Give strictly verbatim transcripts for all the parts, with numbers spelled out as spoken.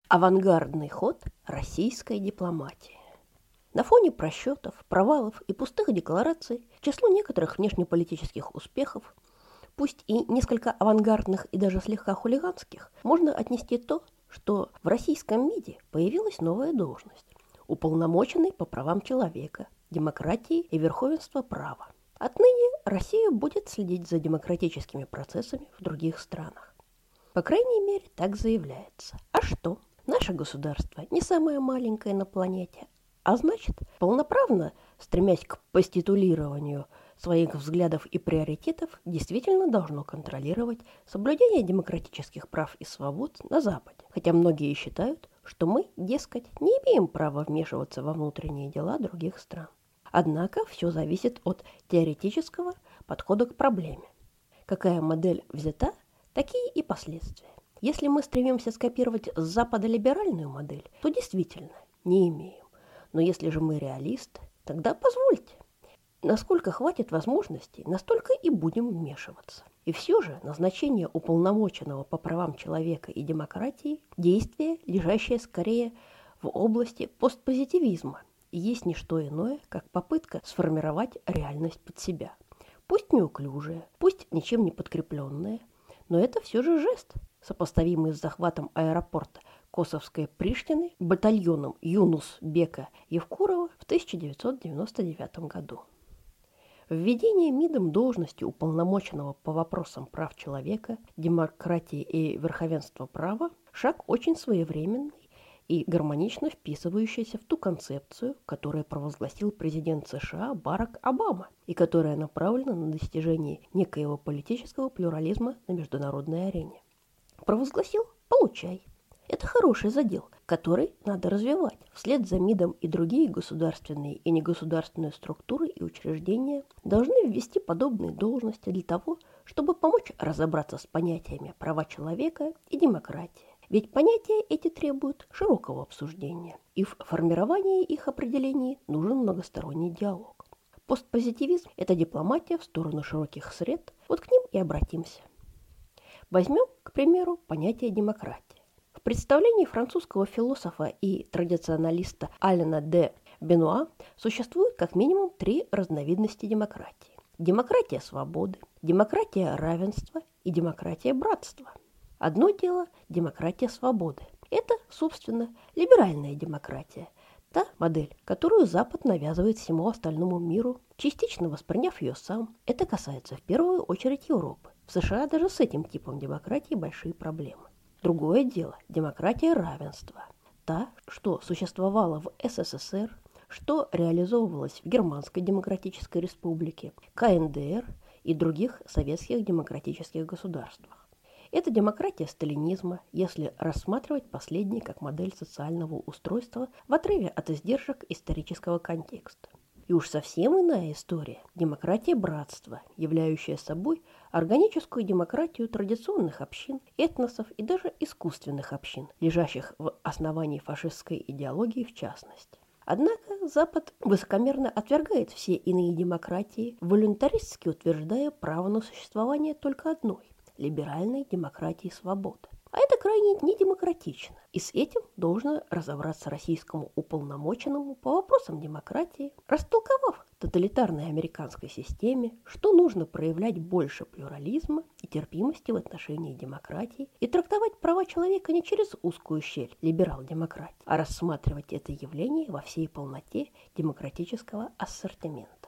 Авангардный ход российской дипломатии. На фоне просчетов, провалов и пустых деклараций к числу некоторых внешнеполитических успехов, пусть и несколько авангардных и даже слегка хулиганских, можно отнести то, что в российском МИДе появилась новая должность – уполномоченный по правам человека, демократии и верховенства права. Отныне Россия будет следить за демократическими процессами в других странах. По крайней мере, так заявляется. А что? Наше государство не самое маленькое на планете, а значит, полноправно, стремясь к поститулированию своих взглядов и приоритетов, действительно должно контролировать соблюдение демократических прав и свобод на Западе. Хотя многие считают, что мы, дескать, не имеем права вмешиваться во внутренние дела других стран. Однако все зависит от теоретического подхода к проблеме. Какая модель взята, такие и последствия. Если мы стремимся скопировать с Запада либеральную модель, то действительно не имеем. Но если же мы реалисты, тогда позвольте. Насколько хватит возможностей, настолько и будем вмешиваться. И все же назначение уполномоченного по правам человека и демократии – действие, лежащее скорее в области постпозитивизма, и есть не что иное, как попытка сформировать реальность под себя. Пусть неуклюжая, пусть ничем не подкрепленная, но это все же жест, сопоставимый с захватом аэропорта Косовской Приштины батальоном Юнус-Бека Евкурова в тысяча девятьсот девяносто девятом году. Введение МИДом должности уполномоченного по вопросам прав человека, демократии и верховенства права – шаг очень своевременный и гармонично вписывающийся в ту концепцию, которую провозгласил президент США Барак Обама и которая направлена на достижение некоего политического плюрализма на международной арене. Провозгласил – получай. Это хороший задел, который надо развивать. Вслед за МИДом и другие государственные и негосударственные структуры и учреждения должны ввести подобные должности для того, чтобы помочь разобраться с понятиями права человека и демократии. Ведь понятия эти требуют широкого обсуждения, и в формировании их определений нужен многосторонний диалог. Постпозитивизм – это дипломатия в сторону широких сред, вот к ним и обратимся. Возьмем, к примеру, понятие демократии. В представлении французского философа и традиционалиста Алена де Бенуа существует как минимум три разновидности демократии. Демократия свободы, демократия равенства и демократия братства. Одно дело – демократия свободы. Это, собственно, либеральная демократия, та модель, которую Запад навязывает всему остальному миру, частично восприняв ее сам. Это касается в первую очередь Европы. В США даже с этим типом демократии большие проблемы. Другое дело – демократия равенства. Та, что существовала в СССР, что реализовывалась в Германской Демократической Республике, ка эн дэ эр и других советских демократических государствах. Это демократия сталинизма, если рассматривать последний как модель социального устройства в отрыве от издержек исторического контекста. И уж совсем иная история – демократия братства, являющая собой органическую демократию традиционных общин, этносов и даже искусственных общин, лежащих в основании фашистской идеологии в частности. Однако Запад высокомерно отвергает все иные демократии, волюнтаристски утверждая право на существование только одной – либеральной демократии свободы. А это крайне недемократично, и с этим должно разобраться российскому уполномоченному по вопросам демократии, растолковав тоталитарной американской системе, что нужно проявлять больше плюрализма и терпимости в отношении демократии и трактовать права человека не через узкую щель либерал-демократ, а рассматривать это явление во всей полноте демократического ассортимента.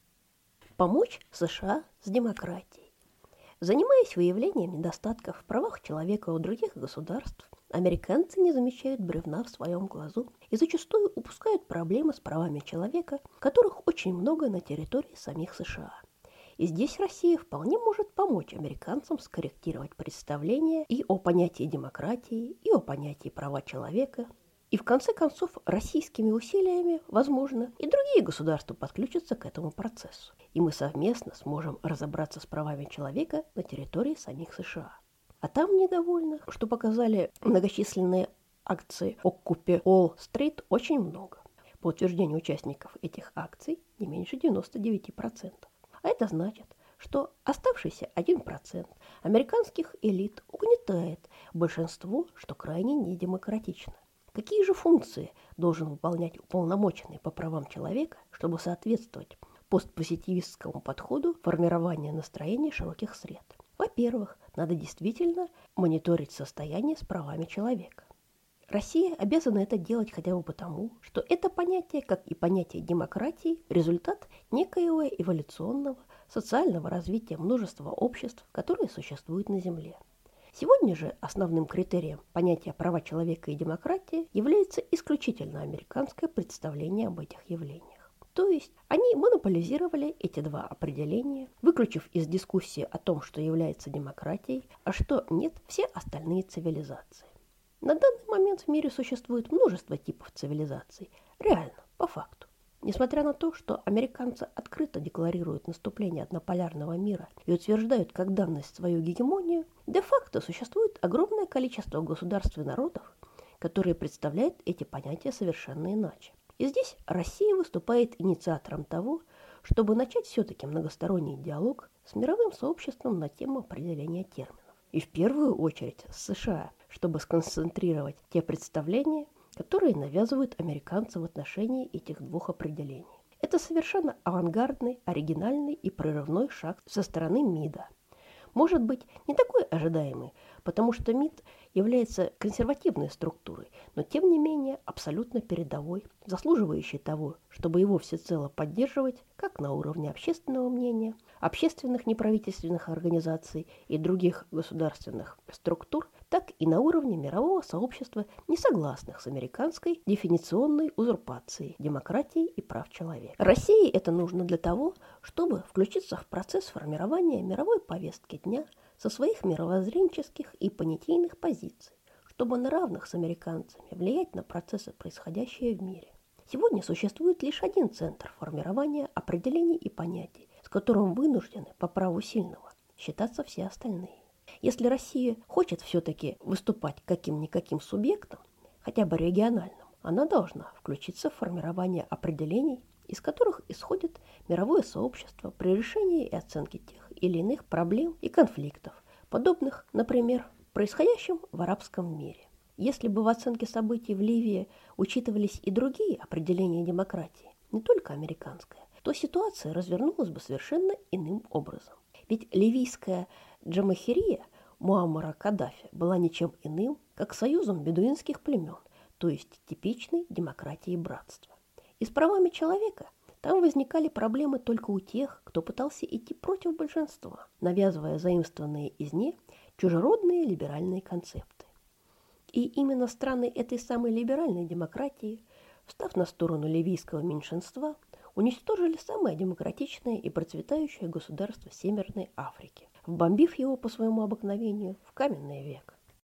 Помочь США с демократией. Занимаясь выявлением недостатков в правах человека у других государств, американцы не замечают бревна в своем глазу и зачастую упускают проблемы с правами человека, которых очень много на территории самих США. И здесь Россия вполне может помочь американцам скорректировать представления и о понятии демократии, и о понятии права человека. И в конце концов, российскими усилиями, возможно, и другие государства подключатся к этому процессу. И мы совместно сможем разобраться с правами человека на территории самих США. А там недовольных, что показали многочисленные акции Occupy Wall Street, очень много. По утверждению участников этих акций, не меньше девяноста девяти процентов. А это значит, что оставшийся один процент американских элит угнетает большинство, что крайне недемократично. Какие же функции должен выполнять уполномоченный по правам человека, чтобы соответствовать постпозитивистскому подходу формирования настроений широких сред? Во-первых, надо действительно мониторить состояние с правами человека. Россия обязана это делать хотя бы потому, что это понятие, как и понятие демократии, результат некоего эволюционного социального развития множества обществ, которые существуют на Земле. Сегодня же основным критерием понятия права человека и демократии является исключительно американское представление об этих явлениях. То есть они монополизировали эти два определения, выключив из дискуссии о том, что является демократией, а что нет, все остальные цивилизации. На данный момент в мире существует множество типов цивилизаций, реально, по факту. Несмотря на то, что американцы открыто декларируют наступление однополярного мира и утверждают как данность свою гегемонию, де-факто существует огромное количество государств и народов, которые представляют эти понятия совершенно иначе. И здесь Россия выступает инициатором того, чтобы начать все-таки многосторонний диалог с мировым сообществом на тему определения терминов. И в первую очередь с США, чтобы сконцентрировать те представления, которые навязывают американцы в отношении этих двух определений. Это совершенно авангардный, оригинальный и прорывной шаг со стороны МИДа. Может быть, не такой ожидаемый, потому что МИД является консервативной структурой, но тем не менее абсолютно передовой, заслуживающей того, чтобы его всецело поддерживать как на уровне общественного мнения, общественных неправительственных организаций и других государственных структур, так и на уровне мирового сообщества, не согласных с американской дефиниционной узурпацией демократии и прав человека. России это нужно для того, чтобы включиться в процесс формирования мировой повестки дня со своих мировоззренческих и понятийных позиций, чтобы на равных с американцами влиять на процессы, происходящие в мире. Сегодня существует лишь один центр формирования определений и понятий, с которым вынуждены по праву сильного считаться все остальные. Если Россия хочет все-таки выступать каким-никаким субъектом, хотя бы региональным, она должна включиться в формирование определений, из которых исходит мировое сообщество при решении и оценке тех или иных проблем и конфликтов, подобных, например, происходящим в арабском мире. Если бы в оценке событий в Ливии учитывались и другие определения демократии, не только американская, то ситуация развернулась бы совершенно иным образом. Ведь ливийская Джамахирия Муаммара Каддафи была ничем иным, как союзом бедуинских племен, то есть типичной демократии братства. И с правами человека там возникали проблемы только у тех, кто пытался идти против большинства, навязывая заимствованные из них чужеродные либеральные концепты. И именно страны этой самой либеральной демократии, встав на сторону ливийского меньшинства, уничтожили самое демократичное и процветающее государство Северной Африки, вбомбив его по своему обыкновению в каменный век.